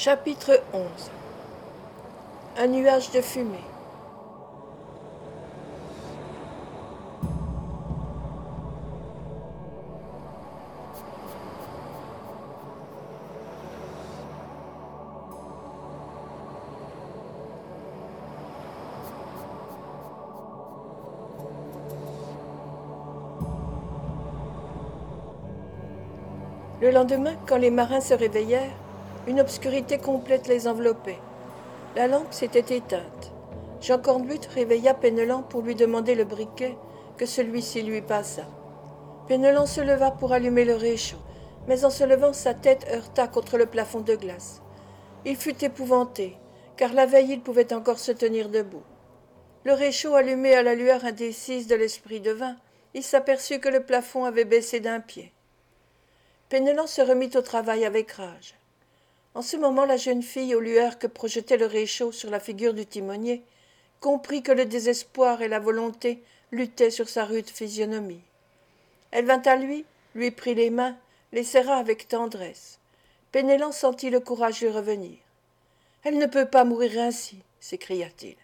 Chapitre 11. Un nuage de fumée. Le lendemain, quand les marins se réveillèrent, une obscurité complète les enveloppait. La lampe s'était éteinte. Jean Cornbutte réveilla Penellan pour lui demander le briquet que celui-ci lui passa. Penellan se leva pour allumer le réchaud, mais en se levant, sa tête heurta contre le plafond de glace. Il fut épouvanté, car la veille il pouvait encore se tenir debout. Le réchaud allumé à la lueur indécise de l'esprit devin, il s'aperçut que le plafond avait baissé d'un pied. Penellan se remit au travail avec rage. En ce moment, la jeune fille, aux lueurs que projetait le réchaud sur la figure du timonier, comprit que le désespoir et la volonté luttaient sur sa rude physionomie. Elle vint à lui prit les mains, les serra avec tendresse. Penellan sentit le courage lui revenir. « Elle ne peut pas mourir ainsi !» s'écria-t-il.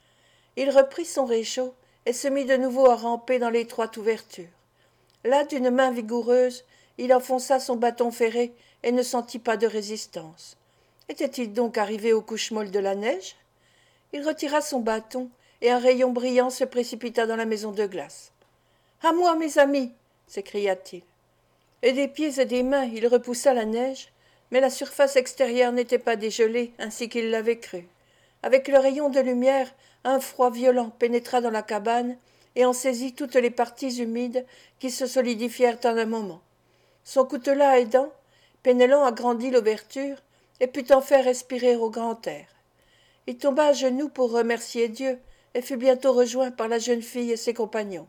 Il reprit son réchaud et se mit de nouveau à ramper dans l'étroite ouverture. Là, d'une main vigoureuse, il enfonça son bâton ferré et ne sentit pas de résistance. Était-il donc arrivé aux couches molles de la neige? Il retira son bâton, et un rayon brillant se précipita dans la maison de glace. « À moi, mes amis !» s'écria-t-il. Et des pieds et des mains il repoussa la neige, mais la surface extérieure n'était pas dégelée ainsi qu'il l'avait cru. Avec le rayon de lumière, un froid violent pénétra dans la cabane et en saisit toutes les parties humides qui se solidifièrent en un moment. Son coutelas aidant, Penellan agrandit l'ouverture et put en faire respirer au grand air. Il tomba à genoux pour remercier Dieu et fut bientôt rejoint par la jeune fille et ses compagnons.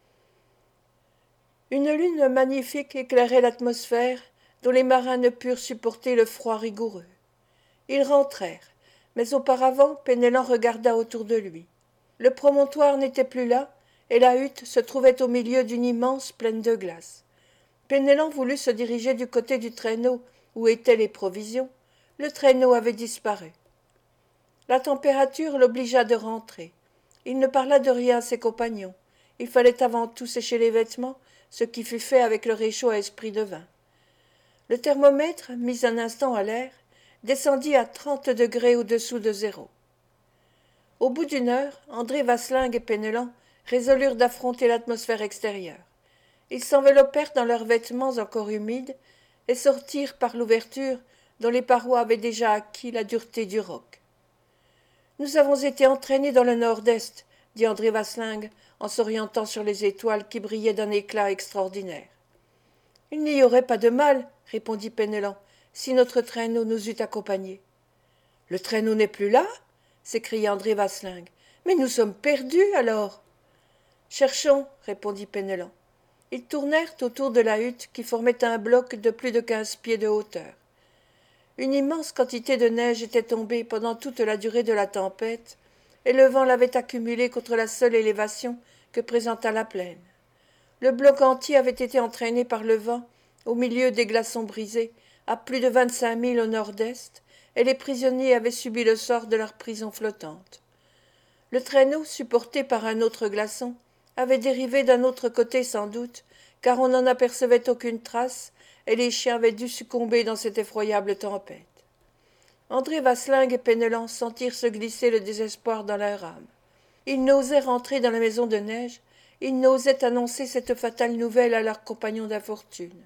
Une lune magnifique éclairait l'atmosphère dont les marins ne purent supporter le froid rigoureux. Ils rentrèrent, mais auparavant Penellan regarda autour de lui. Le promontoire n'était plus là, et la hutte se trouvait au milieu d'une immense plaine de glace. Penellan voulut se diriger du côté du traîneau où étaient les provisions. Le traîneau avait disparu. La température l'obligea de rentrer. Il ne parla de rien à ses compagnons. Il fallait avant tout sécher les vêtements, ce qui fut fait avec le réchaud à esprit de vin. Le thermomètre, mis un instant à l'air, descendit à 30 degrés au-dessous de zéro. Au bout d'une heure, André Vasling et Penellan résolurent d'affronter l'atmosphère extérieure. Ils s'enveloppèrent dans leurs vêtements encore humides et sortirent par l'ouverture dont les parois avaient déjà acquis la dureté du roc. « Nous avons été entraînés dans le nord-est, » dit André Vasling en s'orientant sur les étoiles qui brillaient d'un éclat extraordinaire. « Il n'y aurait pas de mal, » répondit Penellan, « si notre traîneau nous eût accompagnés. »« Le traîneau n'est plus là ?» s'écria André Vasling. « Mais nous sommes perdus, alors !»« Cherchons, » répondit Penellan. Ils tournèrent autour de la hutte qui formait un bloc de plus de 15 pieds de hauteur. Une immense quantité de neige était tombée pendant toute la durée de la tempête, et le vent l'avait accumulée contre la seule élévation que présenta la plaine. Le bloc entier avait été entraîné par le vent au milieu des glaçons brisés, à plus de 25 milles au nord-est, et les prisonniers avaient subi le sort de leur prison flottante. Le traîneau, supporté par un autre glaçon, avait dérivé d'un autre côté sans doute, car on n'en apercevait aucune trace, et les chiens avaient dû succomber dans cette effroyable tempête. André Vasling et Penellan sentirent se glisser le désespoir dans leur âme. Ils n'osaient rentrer dans la maison de neige, ils n'osaient annoncer cette fatale nouvelle à leurs compagnons d'infortune.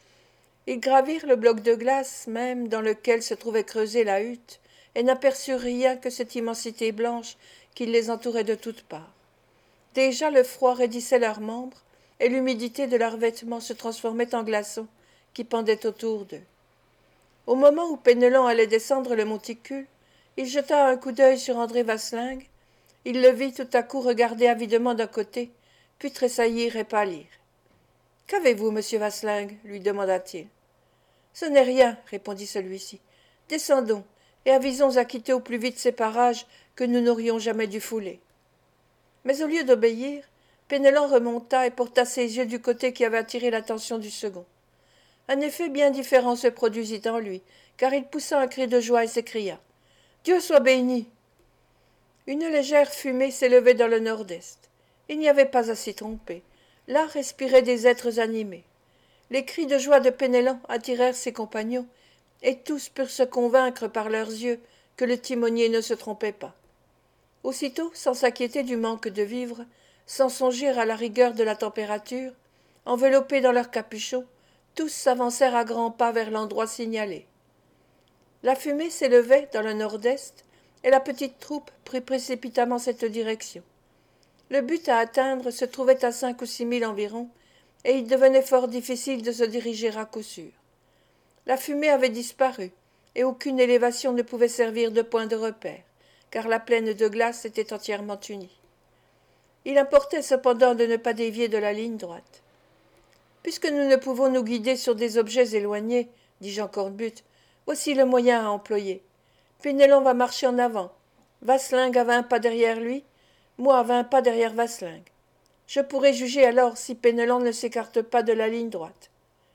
Ils gravirent le bloc de glace même dans lequel se trouvait creusée la hutte, et n'aperçurent rien que cette immensité blanche qui les entourait de toutes parts. Déjà le froid raidissait leurs membres, et l'humidité de leurs vêtements se transformait en glaçons qui pendaient autour d'eux. Au moment où Penellan allait descendre le monticule, il jeta un coup d'œil sur André Vasling. Il le vit tout à coup regarder avidement d'un côté, puis tressaillir et pâlir. « Qu'avez-vous, monsieur Vasling ?» lui demanda-t-il. « Ce n'est rien, » répondit celui-ci. « Descendons, et avisons à quitter au plus vite ces parages que nous n'aurions jamais dû fouler. » Mais au lieu d'obéir, Penellan remonta et porta ses yeux du côté qui avait attiré l'attention du second. Un effet bien différent se produisit en lui, car il poussa un cri de joie et s'écria « Dieu soit béni !» Une légère fumée s'élevait dans le nord-est. Il n'y avait pas à s'y tromper. Là respiraient des êtres animés. Les cris de joie de Penellan attirèrent ses compagnons, et tous purent se convaincre par leurs yeux que le timonier ne se trompait pas. Aussitôt, sans s'inquiéter du manque de vivres, sans songer à la rigueur de la température, enveloppés dans leurs capuchons, tous s'avancèrent à grands pas vers l'endroit signalé. La fumée s'élevait dans le nord-est, et la petite troupe prit précipitamment cette direction. Le but à atteindre se trouvait à 5 ou 6 milles environ, et il devenait fort difficile de se diriger à coup sûr. La fumée avait disparu, et aucune élévation ne pouvait servir de point de repère, car la plaine de glace était entièrement unie. Il importait cependant de ne pas dévier de la ligne droite. « Puisque nous ne pouvons nous guider sur des objets éloignés, dit Jean Cornbutte, voici le moyen à employer. Penellan va marcher en avant, Vasling à 20 pas derrière lui, moi à 20 pas derrière Vasling. Je pourrai juger alors si Penellan ne s'écarte pas de la ligne droite. »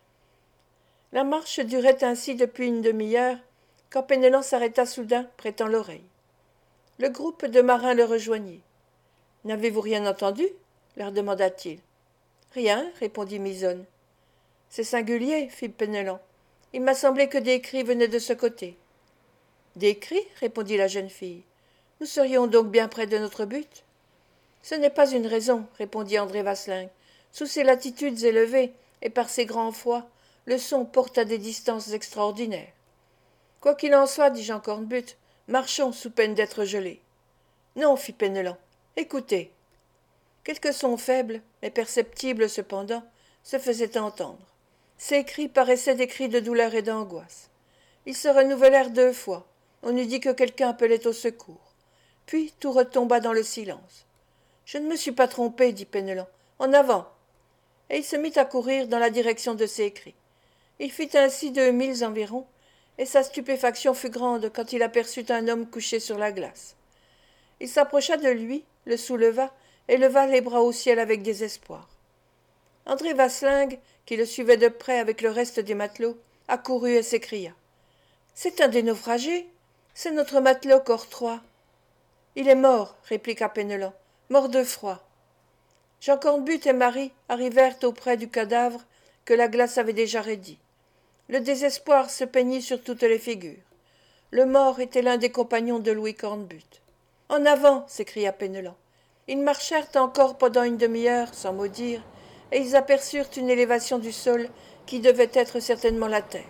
La marche durait ainsi depuis une demi-heure, quand Penellan s'arrêta soudain, prêtant l'oreille. Le groupe de marins le rejoignit. « N'avez-vous rien entendu ?» leur demanda-t-il. « Rien, répondit Misonne. « C'est singulier, fit Penellan. Il m'a semblé que des cris venaient de ce côté. » Des cris, répondit la jeune fille. Nous serions donc bien près de notre but. Ce n'est pas une raison, répondit André Vasling. Sous ces latitudes élevées, et par ces grands froids, le son porte à des distances extraordinaires. Quoi qu'il en soit, dit Jean Cornbutte, marchons sous peine d'être gelés. Non, fit Penellan. Écoutez. Quelques sons faibles, mais perceptibles cependant, se faisaient entendre. Ces cris paraissaient des cris de douleur et d'angoisse. Ils se renouvelèrent 2 fois. On eût dit que quelqu'un appelait au secours. Puis tout retomba dans le silence. Je ne me suis pas trompé, dit Penellan. En avant. Et il se mit à courir dans la direction de ces cris. Il fit ainsi 2 milles environ, et sa stupéfaction fut grande quand il aperçut un homme couché sur la glace. Il s'approcha de lui, le souleva, et leva les bras au ciel avec désespoir. André Vasling, qui le suivait de près avec le reste des matelots, accourut et s'écria. « C'est un des naufragés. C'est notre matelot Cortrois. »« Il est mort, répliqua Penellan, mort de froid. » Jean Cornbutte et Marie arrivèrent auprès du cadavre que la glace avait déjà raidi. Le désespoir se peignit sur toutes les figures. Le mort était l'un des compagnons de Louis Cornbutte. « En avant !» s'écria Penellan. Ils marchèrent encore pendant une demi-heure, sans mot dire, et ils aperçurent une élévation du sol qui devait être certainement la terre.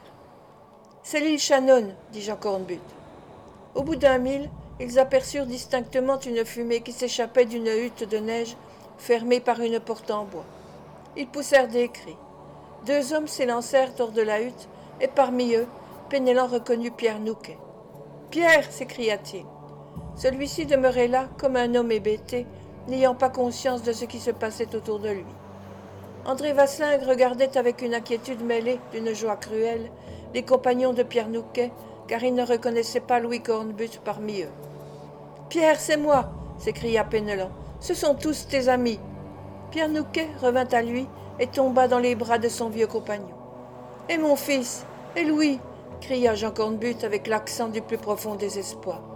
« C'est l'île Shannon, dit Jean Cornbutte. » Au bout d'1 mille, ils aperçurent distinctement une fumée qui s'échappait d'une hutte de neige fermée par une porte en bois. Ils poussèrent des cris. 2 hommes s'élancèrent hors de la hutte, et parmi eux, Penellan reconnut Pierre Nouquet. « Pierre !» s'écria-t-il. Celui-ci demeurait là comme un homme hébété, n'ayant pas conscience de ce qui se passait autour de lui. André Vasling regardait avec une inquiétude mêlée d'une joie cruelle les compagnons de Pierre Nouquet, car il ne reconnaissait pas Louis Cornbutte parmi eux. « Pierre, c'est moi !» s'écria Penellan. « Ce sont tous tes amis. » Pierre Nouquet revint à lui et tomba dans les bras de son vieux compagnon. « Et mon fils, et Louis !» cria Jean Cornbutte avec l'accent du plus profond désespoir.